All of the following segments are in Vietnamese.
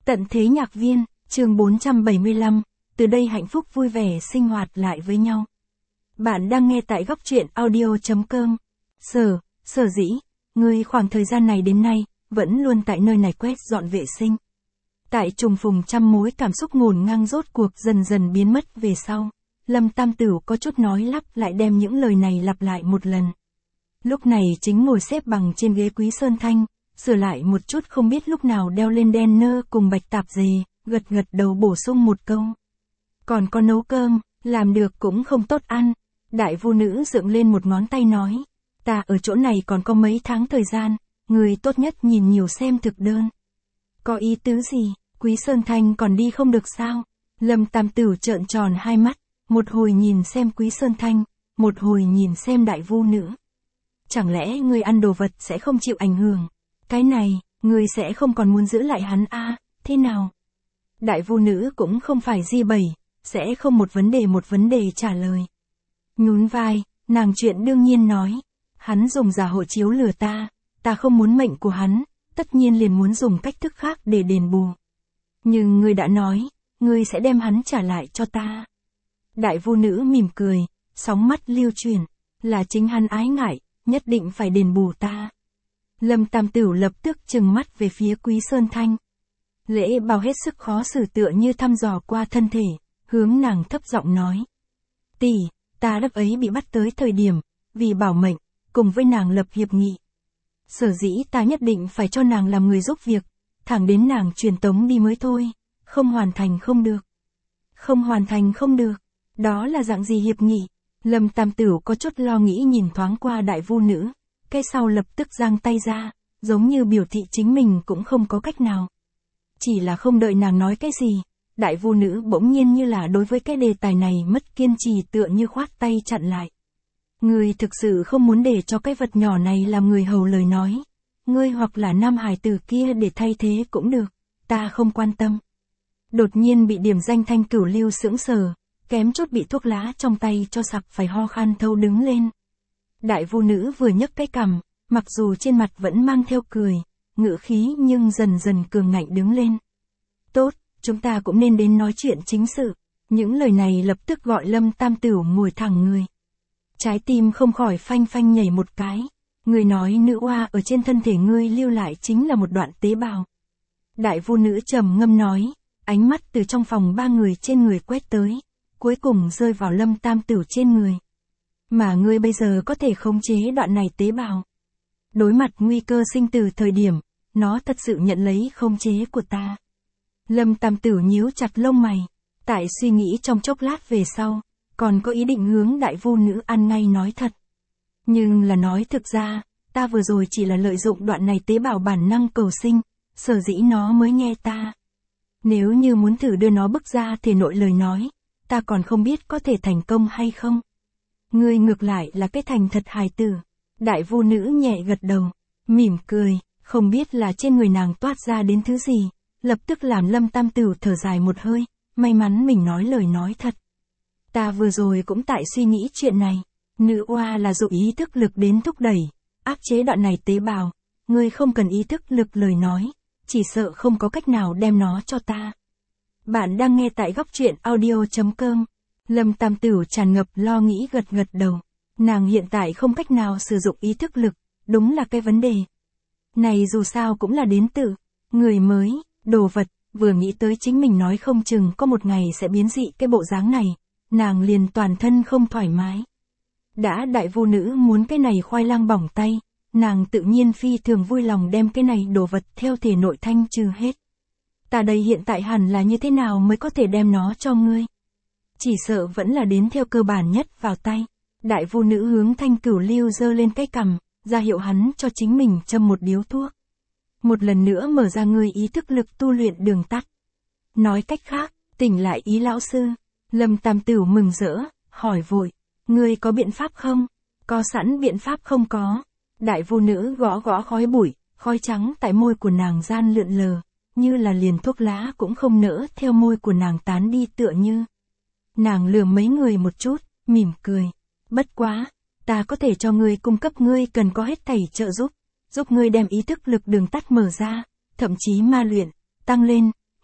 Tận thế nhạc viên, chương 475, từ đây hạnh phúc vui vẻ sinh hoạt lại với nhau. Bạn đang nghe tại góc truyện audio.com. Sở dĩ, ngươi khoảng thời gian này đến nay, vẫn luôn tại nơi này quét dọn vệ sinh. Tại trùng phùng trăm mối cảm xúc ngổn ngang rốt cuộc dần dần biến mất về sau. Lâm Tam Tửu có chút nói lắp lại đem những lời này lặp lại một lần. Lúc này chính ngồi xếp bằng trên ghế Quý Sơn Thanh, sửa lại một chút không biết lúc nào đeo lên đen nơ cùng bạch tạp dề, gật đầu bổ sung một câu. Còn có nấu cơm, làm được cũng không tốt ăn. Đại vu nữ dựng lên một ngón tay nói. Ta ở chỗ này còn có mấy tháng thời gian, người tốt nhất nhìn nhiều xem thực đơn. Có ý tứ gì, Quý Sơn Thanh còn đi không được sao? Lâm Tam Tửu trợn tròn hai mắt, một hồi nhìn xem Quý Sơn Thanh, một hồi nhìn xem đại vu nữ. Chẳng lẽ người ăn đồ vật sẽ không chịu ảnh hưởng? Cái này, người sẽ không còn muốn giữ lại hắn thế nào? Đại vu nữ cũng không phải di bẩy, sẽ không một vấn đề trả lời. Nhún vai, nàng chuyện đương nhiên nói. Hắn dùng giả hộ chiếu lừa ta không muốn mệnh của hắn, tất nhiên liền muốn dùng cách thức khác để đền bù. Nhưng ngươi đã nói, ngươi sẽ đem hắn trả lại cho ta. Đại vu nữ mỉm cười, sóng mắt lưu chuyển, là chính hắn ái ngại, nhất định phải đền bù ta. Lâm Tam Tửu lập tức trừng mắt về phía Quý Sơn Thanh. Lễ bao hết sức khó xử tựa như thăm dò qua thân thể, hướng nàng thấp giọng nói. Tỷ, ta lúc ấy bị bắt tới thời điểm, vì bảo mệnh, cùng với nàng lập hiệp nghị. Sở dĩ ta nhất định phải cho nàng làm người giúp việc, thẳng đến nàng truyền tống đi mới thôi, không hoàn thành không được. Không hoàn thành không được, đó là dạng gì hiệp nghị? Lâm Tam Tửu có chút lo nghĩ nhìn thoáng qua đại vu nữ, cái sau lập tức giang tay ra, giống như biểu thị chính mình cũng không có cách nào. Chỉ là không đợi nàng nói cái gì, đại vu nữ bỗng nhiên như là đối với cái đề tài này mất kiên trì tựa như khoát tay chặn lại. Ngươi thực sự không muốn để cho cái vật nhỏ này làm người hầu lời nói. Ngươi hoặc là nam hài tử kia để thay thế cũng được, ta không quan tâm. Đột nhiên bị điểm danh Thanh Cửu Lưu sững sờ, kém chút bị thuốc lá trong tay cho sặc phải ho khan thâu đứng lên. Đại vu nữ vừa nhấc cái cằm, mặc dù trên mặt vẫn mang theo cười, ngữ khí nhưng dần dần cường ngạnh đứng lên. Tốt, chúng ta cũng nên đến nói chuyện chính sự. Những lời này lập tức gọi Lâm Tam Tửu ngồi thẳng người. Trái tim không khỏi phanh phanh nhảy một cái. Người nói nữ oa ở trên thân thể ngươi lưu lại chính là một đoạn tế bào. Đại vu nữ trầm ngâm nói, ánh mắt từ trong phòng ba người trên người quét tới, cuối cùng rơi vào Lâm Tam Tửu trên người. Mà ngươi bây giờ có thể khống chế đoạn này tế bào. Đối mặt nguy cơ sinh tử thời điểm, nó thật sự nhận lấy khống chế của ta. Lâm Tam Tửu nhíu chặt lông mày, tại suy nghĩ trong chốc lát về sau, còn có ý định hướng đại vu nữ ăn ngay nói thật. Nhưng là nói thực ra, ta vừa rồi chỉ là lợi dụng đoạn này tế bào bản năng cầu sinh, sở dĩ nó mới nghe ta. Nếu như muốn thử đưa nó bức ra thể nội lời nói, ta còn không biết có thể thành công hay không. Ngươi ngược lại là cái thành thật hài tử. Đại vu nữ nhẹ gật đầu, mỉm cười, không biết là trên người nàng toát ra đến thứ gì, lập tức làm Lâm Tam Tửu thở dài một hơi, may mắn mình nói lời nói thật. Ta vừa rồi cũng tại suy nghĩ chuyện này, nữ oa là dụng ý thức lực đến thúc đẩy, áp chế đoạn này tế bào, ngươi không cần ý thức lực lời nói, chỉ sợ không có cách nào đem nó cho ta. Bạn đang nghe tại góc truyện audio.com. Lâm Tam Tửu tràn ngập lo nghĩ gật đầu. Nàng hiện tại không cách nào sử dụng ý thức lực, đúng là cái vấn đề. Này dù sao cũng là đến từ người mới, đồ vật, vừa nghĩ tới chính mình nói không chừng có một ngày sẽ biến dị cái bộ dáng này, nàng liền toàn thân không thoải mái. Đã đại vu nữ muốn cái này khoai lang bỏng tay, nàng tự nhiên phi thường vui lòng đem cái này đồ vật theo thể nội thanh trừ hết. Ta đây hiện tại hẳn là như thế nào mới có thể đem nó cho ngươi? Chỉ sợ vẫn là đến theo cơ bản nhất vào tay. Đại vu nữ hướng Thanh Cửu Lưu giơ lên cái cằm, ra hiệu hắn cho chính mình châm một điếu thuốc. Một lần nữa mở ra ngươi ý thức lực tu luyện đường tắt. Nói cách khác, tỉnh lại ý lão sư. Lâm Tam Tửu mừng rỡ, hỏi vội, ngươi có biện pháp không? Có sẵn biện pháp không có. Đại vu nữ gõ khói bụi, khói trắng tại môi của nàng gian lượn lờ, như là liền thuốc lá cũng không nỡ theo môi của nàng tán đi tựa như. Nàng lườm mấy người một chút, mỉm cười. Bất quá, ta có thể cho ngươi cung cấp ngươi cần có hết thảy trợ giúp ngươi đem ý thức lực đường tắt mở ra, thậm chí ma luyện, tăng lên,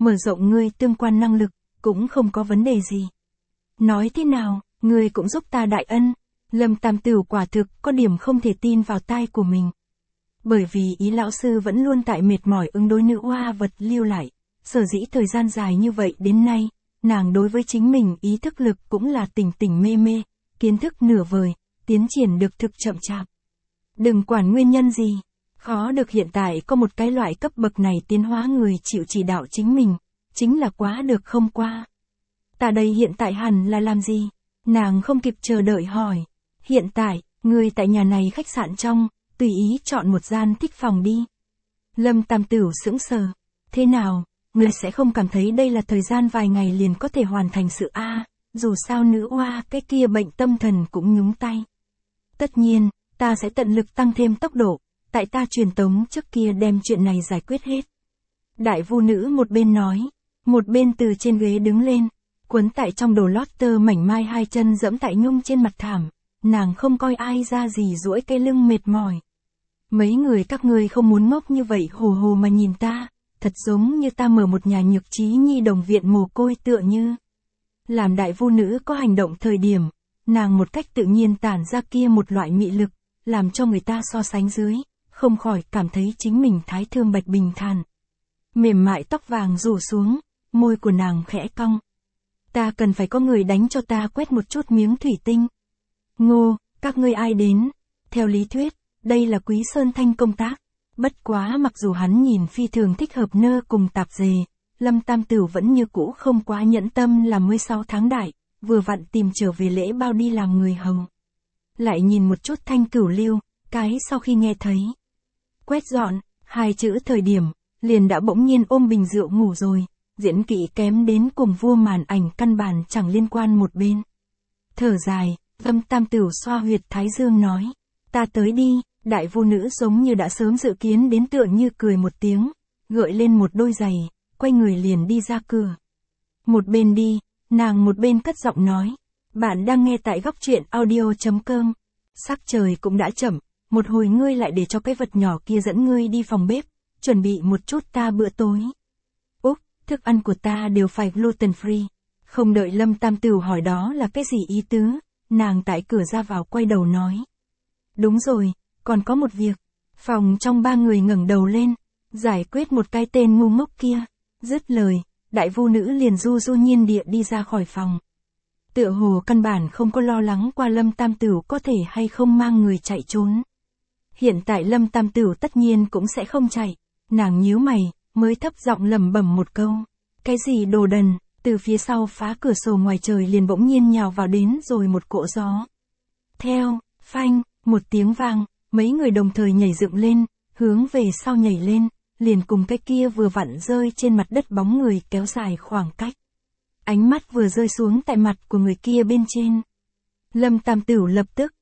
mở rộng ngươi tương quan năng lực, cũng không có vấn đề gì. Nói thế nào, ngươi cũng giúp ta đại ân. Lâm Tam Tửu quả thực có điểm không thể tin vào tai của mình. Bởi vì ý lão sư vẫn luôn tại mệt mỏi ứng đối nữ oa vật lưu lại, sở dĩ thời gian dài như vậy đến nay, nàng đối với chính mình ý thức lực cũng là tỉnh tỉnh mê mê, kiến thức nửa vời, tiến triển được thực chậm chạp. Đừng quản nguyên nhân gì, khó được hiện tại có một cái loại cấp bậc này tiến hóa người chịu chỉ đạo chính mình, chính là quá được không qua. Ta đây hiện tại hẳn là làm gì? Nàng không kịp chờ đợi hỏi. Hiện tại, người tại nhà này khách sạn trong, tùy ý chọn một gian thích phòng đi. Lâm Tam Tửu sững sờ. Thế nào, người sẽ không cảm thấy đây là thời gian vài ngày liền có thể hoàn thành sự dù sao nữ oa cái kia bệnh tâm thần cũng nhúng tay. Tất nhiên, ta sẽ tận lực tăng thêm tốc độ, tại ta truyền tống trước kia đem chuyện này giải quyết hết. Đại vu nữ một bên nói, một bên từ trên ghế đứng lên, quấn tại trong đồ lót tơ mảnh mai hai chân dẫm tại nhung trên mặt thảm, nàng không coi ai ra gì duỗi cái lưng mệt mỏi. Mấy người các ngươi không muốn ngốc như vậy hồ hồ mà nhìn ta, thật giống như ta mở một nhà nhược trí nhi đồng viện mồ côi tựa như. Làm đại vu nữ có hành động thời điểm, nàng một cách tự nhiên tản ra kia một loại mị lực, làm cho người ta so sánh dưới, không khỏi cảm thấy chính mình thái thương bạch bình thản. Mềm mại tóc vàng rủ xuống, môi của nàng khẽ cong. Ta cần phải có người đánh cho ta quét một chút miếng thủy tinh. Ngô, các ngươi ai đến? Theo lý thuyết, đây là Quý Sơn Thanh công tác. Bất quá mặc dù hắn nhìn phi thường thích hợp nơ cùng tạp dề, Lâm Tam Tửu vẫn như cũ không quá nhẫn tâm làm 16 tháng đại, vừa vặn tìm trở về lễ bao đi làm người hầu. Lại nhìn một chút Thanh Cửu Lưu, cái sau khi nghe thấy quét dọn, hai chữ thời điểm, liền đã bỗng nhiên ôm bình rượu ngủ rồi, diễn kỹ kém đến cùng vua màn ảnh căn bản chẳng liên quan một bên. Thở dài, Lâm Tam Tửu xoa huyệt thái dương nói, ta tới đi. Đại vu nữ giống như đã sớm dự kiến đến tựa như cười một tiếng, gợi lên một đôi giày, quay người liền đi ra cửa. Một bên đi, nàng một bên cất giọng nói, bạn đang nghe tại góc truyện audio.com. Sắc trời cũng đã chậm, một hồi ngươi lại để cho cái vật nhỏ kia dẫn ngươi đi phòng bếp, chuẩn bị một chút ta bữa tối. Úc, thức ăn của ta đều phải gluten free. Không đợi Lâm Tam Tửu hỏi đó là cái gì ý tứ, nàng tại cửa ra vào quay đầu nói. Đúng rồi. Còn có một việc, phòng trong ba người ngẩng đầu lên, giải quyết một cái tên ngu ngốc kia, dứt lời, đại vu nữ liền du du nhiên địa đi ra khỏi phòng. Tựa hồ căn bản không có lo lắng qua Lâm Tam Tửu có thể hay không mang người chạy trốn. Hiện tại Lâm Tam Tửu tất nhiên cũng sẽ không chạy, nàng nhíu mày, mới thấp giọng lẩm bẩm một câu, cái gì đồ đần, từ phía sau phá cửa sổ ngoài trời liền bỗng nhiên nhào vào đến rồi một cỗ gió. Theo, phanh, một tiếng vang. Mấy người đồng thời nhảy dựng lên, hướng về sau nhảy lên, liền cùng cái kia vừa vặn rơi trên mặt đất bóng người kéo dài khoảng cách. Ánh mắt vừa rơi xuống tại mặt của người kia bên trên. Lâm Tam Tửu lập tức,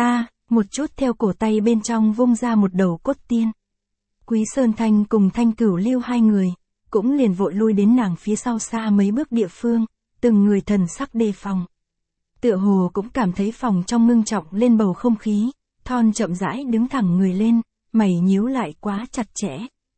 một chút theo cổ tay bên trong vung ra một đầu cốt tiên. Quý Sơn Thanh cùng Thanh Cửu Lưu hai người, cũng liền vội lui đến nàng phía sau xa mấy bước địa phương, từng người thần sắc đề phòng. Tựa hồ cũng cảm thấy phòng trong ngưng trọng lên bầu không khí. Thon chậm rãi đứng thẳng người lên, mày nhíu lại quá chặt chẽ.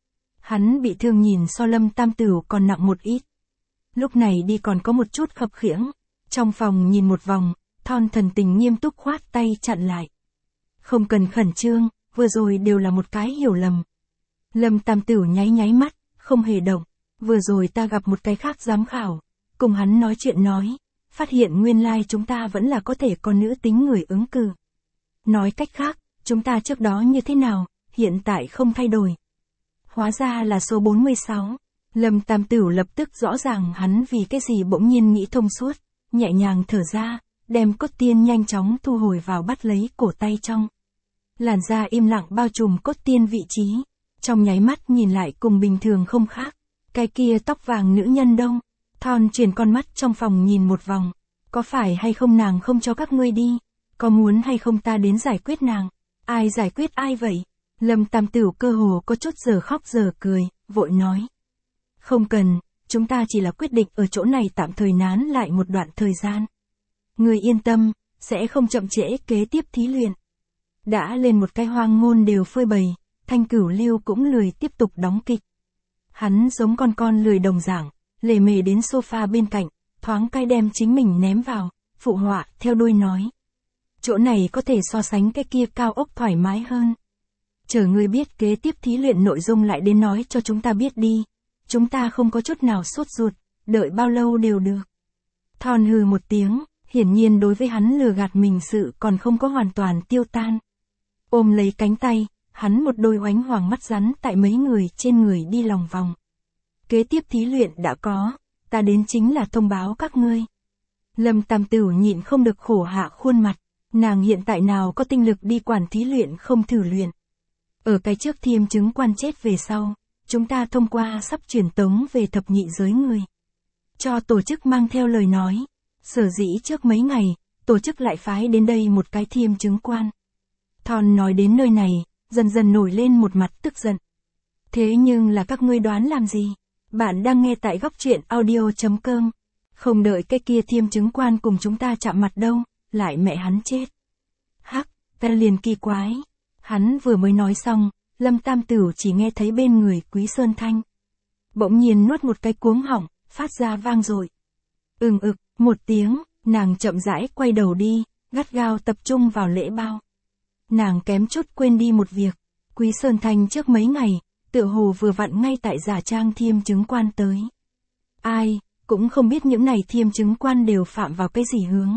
Hắn bị thương nhìn so Lâm Tam Tửu còn nặng một ít. Lúc này đi còn có một chút khập khiễng. Trong phòng nhìn một vòng, Thon thần tình nghiêm túc khoát tay chặn lại. Không cần khẩn trương, vừa rồi đều là một cái hiểu lầm. Lâm Tam Tửu nháy nháy mắt, không hề động. Vừa rồi ta gặp một cái khác giám khảo, cùng hắn nói chuyện nói, phát hiện nguyên lai chúng ta vẫn là có thể có nữ tính người ứng cử. Nói cách khác, chúng ta trước đó như thế nào, hiện tại không thay đổi. Hóa ra là số 46. Lâm Tam Tửu lập tức rõ ràng hắn vì cái gì bỗng nhiên nghĩ thông suốt, nhẹ nhàng thở ra, đem cốt tiên nhanh chóng thu hồi vào bắt lấy cổ tay trong. Làn da im lặng bao trùm cốt tiên vị trí, trong nháy mắt nhìn lại cùng bình thường không khác. Cái kia tóc vàng nữ nhân đâu? Thon chuyển con mắt trong phòng nhìn một vòng, có phải hay không nàng không cho các ngươi đi? Có muốn hay không ta đến giải quyết nàng? Ai giải quyết ai vậy? Lâm Tam Tửu cơ hồ có chút giờ khóc giờ cười, vội nói. Không cần, chúng ta chỉ là quyết định ở chỗ này tạm thời nán lại một đoạn thời gian. Người yên tâm, sẽ không chậm trễ kế tiếp thí luyện. Đã lên một cái hoang ngôn đều phơi bày, Thanh Cửu Lưu cũng lười tiếp tục đóng kịch. Hắn giống con lười đồng dạng, lề mề đến sofa bên cạnh, thoáng cái đem chính mình ném vào, phụ họa, theo đuôi nói. Chỗ này có thể so sánh cái kia cao ốc thoải mái hơn. Chờ ngươi biết kế tiếp thí luyện nội dung lại đến nói cho chúng ta biết đi. Chúng ta không có chút nào sốt ruột, đợi bao lâu đều được. Thon hừ một tiếng, hiển nhiên đối với hắn lừa gạt mình sự còn không có hoàn toàn tiêu tan. Ôm lấy cánh tay, hắn một đôi oánh hoàng mắt rắn tại mấy người trên người đi lòng vòng. Kế tiếp thí luyện đã có, ta đến chính là thông báo các ngươi. Lâm Tam Tửu nhịn không được khổ hạ khuôn mặt, nàng hiện tại nào có tinh lực đi quản thí luyện không thử luyện. Ở cái trước Thiêm Chứng Quan chết về sau, chúng ta thông qua sắp truyền tống về thập nhị giới người. Cho tổ chức mang theo lời nói, sở dĩ trước mấy ngày, tổ chức lại phái đến đây một cái Thiêm Chứng Quan. Thon nói đến nơi này, dần dần nổi lên một mặt tức giận. Thế nhưng là các ngươi đoán làm gì? Bạn đang nghe tại góc truyện audio.com. Không đợi cái kia Thiêm Chứng Quan cùng chúng ta chạm mặt đâu, lại mẹ hắn chết. Hắc, ta liền kỳ quái. Hắn vừa mới nói xong, Lâm Tam Tửu chỉ nghe thấy bên người Quý Sơn Thanh. Bỗng nhiên nuốt một cái cuống họng, phát ra vang dội. Một tiếng, nàng chậm rãi quay đầu đi, gắt gao tập trung vào lễ bao. Nàng kém chút quên đi một việc, Quý Sơn Thanh trước mấy ngày, tựa hồ vừa vặn ngay tại giả trang Thiêm Chứng Quan tới. Ai, cũng không biết những này Thiêm Chứng Quan đều phạm vào cái gì hướng.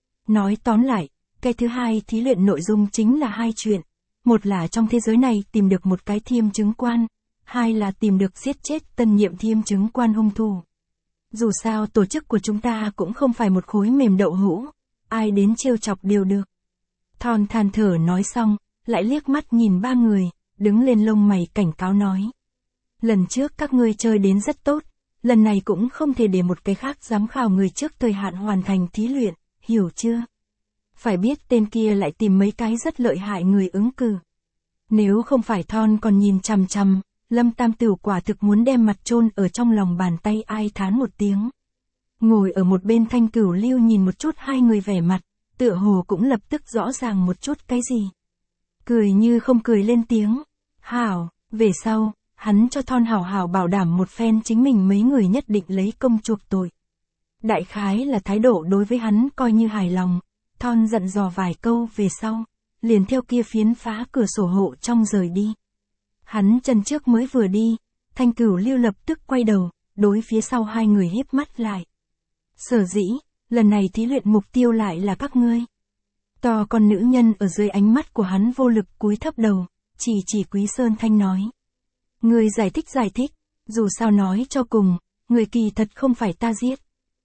Nói tóm lại, cái thứ hai thí luyện nội dung chính là hai chuyện. Một là trong thế giới này tìm được một cái Thiêm Chứng Quan, hai là tìm được giết chết tân nhiệm Thiêm Chứng Quan hung thủ. Dù sao tổ chức của chúng ta cũng không phải một khối mềm đậu hũ, ai đến trêu chọc đều được. Thon than thở nói xong, lại liếc mắt nhìn ba người, đứng lên lông mày cảnh cáo nói. Lần trước các ngươi chơi đến rất tốt, lần này cũng không thể để một cái khác giám khảo người trước thời hạn hoàn thành thí luyện, hiểu chưa? Phải biết tên kia lại tìm mấy cái rất lợi hại người ứng cử. Nếu không phải Thon còn nhìn chằm chằm, Lâm Tam Tửu quả thực muốn đem mặt chôn ở trong lòng bàn tay ai thán một tiếng. Ngồi ở một bên Thanh Cửu Lưu nhìn một chút hai người vẻ mặt, tựa hồ cũng lập tức rõ ràng một chút cái gì. Cười như không cười lên tiếng. Hảo, về sau, hắn cho Thon hảo hảo bảo đảm một phen chính mình mấy người nhất định lấy công chuộc tội. Đại khái là thái độ đối với hắn coi như hài lòng, Thon dặn dò vài câu về sau, liền theo kia phiến phá cửa sổ hộ trong rời đi. Hắn chân trước mới vừa đi, Thanh Cửu Lưu lập tức quay đầu, đối phía sau hai người híp mắt lại. Sở dĩ, lần này thí luyện mục tiêu lại là các ngươi. To con nữ nhân ở dưới ánh mắt của hắn vô lực cúi thấp đầu, chỉ Quý Sơn Thanh nói. Ngươi giải thích, dù sao nói cho cùng, người kỳ thật không phải ta giết.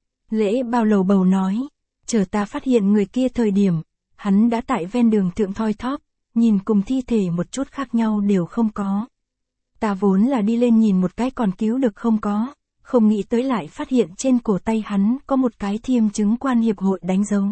Lễ bao lầu bầu nói, chờ ta phát hiện người kia thời điểm, hắn đã tại ven đường thượng thoi thóp, nhìn cùng thi thể một chút khác nhau đều không có. Ta vốn là đi lên nhìn một cái còn cứu được không có, không nghĩ tới lại phát hiện trên cổ tay hắn có một cái Thiêm Chứng Quan hiệp hội đánh dấu.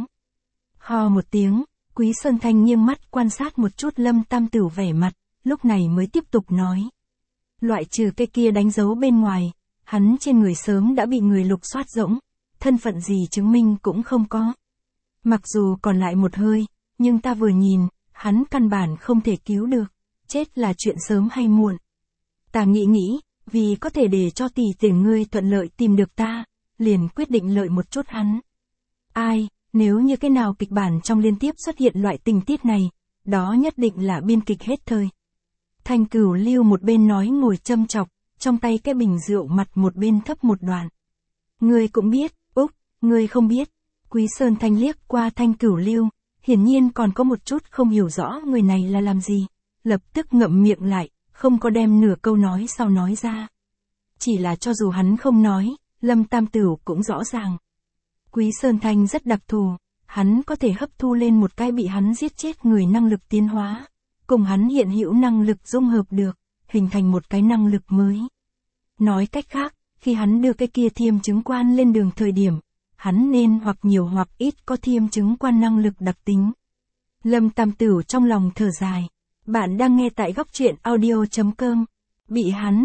Ho một tiếng, Quý Sơn Thanh nghiêng mắt quan sát một chút Lâm Tam Tửu vẻ mặt, lúc này mới tiếp tục nói. Loại trừ cái kia đánh dấu bên ngoài, hắn trên người sớm đã bị người lục soát rỗng, thân phận gì chứng minh cũng không có. Mặc dù còn lại một hơi, nhưng ta vừa nhìn, hắn căn bản không thể cứu được, chết là chuyện sớm hay muộn. Ta nghĩ, vì có thể để cho tỷ tỷ ngươi thuận lợi tìm được ta, liền quyết định lợi một chút hắn. Ai, nếu như cái nào kịch bản trong liên tiếp xuất hiện loại tình tiết này, đó nhất định là biên kịch hết thời. Thanh Cửu Lưu một bên nói ngồi châm chọc, trong tay cái bình rượu mặt một bên thấp một đoạn. Ngươi cũng biết, Úc, ngươi không biết. Quý Sơn Thanh liếc qua Thanh Cửu Lưu, hiển nhiên còn có một chút không hiểu rõ người này là làm gì, lập tức ngậm miệng lại, không có đem nửa câu nói sau nói ra. Chỉ là cho dù hắn không nói, Lâm Tam Tửu cũng rõ ràng. Quý Sơn Thanh rất đặc thù, hắn có thể hấp thu lên một cái bị hắn giết chết người năng lực tiến hóa, cùng hắn hiện hữu năng lực dung hợp được, hình thành một cái năng lực mới. Nói cách khác, khi hắn đưa cái kia Thiêm Chứng Quan lên đường thời điểm, hắn nên hoặc nhiều hoặc ít có Thiêm Chứng Quan năng lực đặc tính. Lâm Tam Tửu trong lòng thở dài. Bạn đang nghe tại góc truyện audio.com. Bị hắn,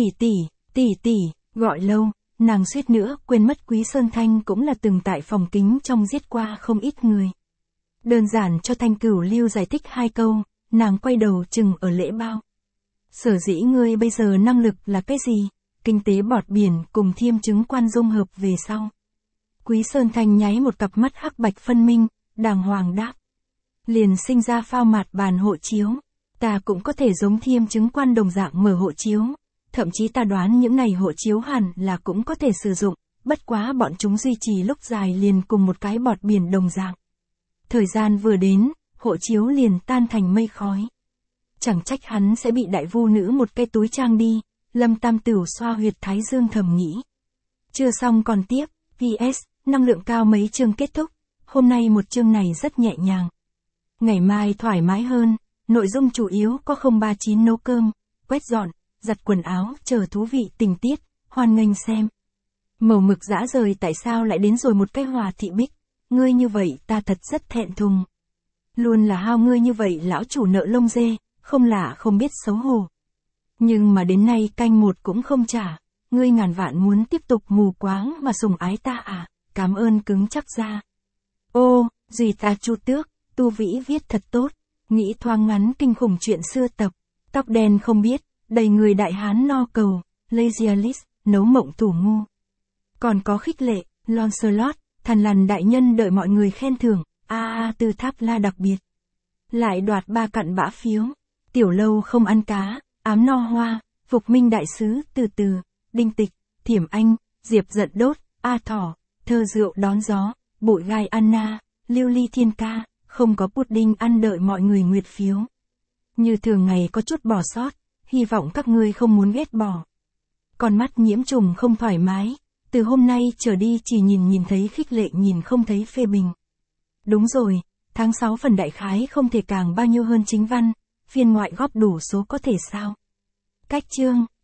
tỷ, gọi lâu, nàng suýt nữa quên mất Quý Sơn Thanh cũng là từng tại phòng kính trong giết qua không ít người. Đơn giản cho Thanh Cửu Lưu giải thích hai câu, nàng quay đầu chừng ở lễ bao. Sở dĩ ngươi bây giờ năng lực là cái gì? kinh tế bọt biển cùng Thiêm chứng quan dung hợp về sau. Quý Sơn Thanh nháy một cặp mắt hắc bạch phân minh, đàng hoàng đáp. Liền sinh ra phao mạt bàn hộ chiếu. Ta cũng có thể giống Thiêm chứng quan đồng dạng mở hộ chiếu. Thậm chí ta đoán những này hộ chiếu hẳn là cũng có thể sử dụng, bất quá bọn chúng duy trì lúc dài liền cùng một cái bọt biển đồng dạng. Thời gian vừa đến, hộ chiếu liền tan thành mây khói. Chẳng trách hắn sẽ bị đại vu nữ một cái túi trang đi, Lâm Tam Tửu xoa huyệt thái dương thầm nghĩ. Chưa xong còn tiếp, PS, năng lượng cao mấy chương kết thúc, hôm nay một chương này rất nhẹ nhàng. Ngày mai thoải mái hơn, nội dung chủ yếu có 039 nấu cơm, quét dọn, giặt quần áo, chờ thú vị tình tiết, hoan nghênh xem. Màu mực dã rời tại sao lại đến rồi một cái Hòa Thị Bích, ngươi như vậy ta thật rất thẹn thùng. Luôn là hao ngươi như vậy lão chủ nợ lông dê, không lạ không biết xấu hổ. Nhưng mà đến nay canh một cũng không trả, ngươi ngàn vạn muốn tiếp tục mù quáng mà sủng ái ta à, cảm ơn cứng chắc ra. Ô, gì ta Chu Tước, Tu Vĩ viết thật tốt, nghĩ thoáng ngắn kinh khủng chuyện xưa tập, tóc đen không biết, đầy người đại hán no cầu, Lazialis, nấu mộng thủ ngu. Còn có khích lệ, Lancelot, thằn lằn đại nhân đợi mọi người khen thưởng, từ Tháp La đặc biệt. Lại đoạt 3 cặn bã phiếu, Tiểu Lâu không ăn cá, Ám No Hoa, Phục Minh đại sứ, Từ Từ, Đinh Tịch, Thiểm Anh, Diệp Giận Đốt, A Thỏ, Thơ Rượu Đón Gió, Bụi Gai Anna, Lưu Ly Thiên Ca, không có pudding ăn đợi mọi người nguyệt phiếu. Như thường ngày có chút bỏ sót, hy vọng các ngươi không muốn ghét bỏ. Con mắt nhiễm trùng không thoải mái, từ hôm nay trở đi chỉ nhìn thấy khích lệ nhìn không thấy phê bình. Đúng rồi, tháng 6 phần đại khái không thể càng bao nhiêu hơn chính văn, phiên ngoại góp đủ số có thể sao. Cách chương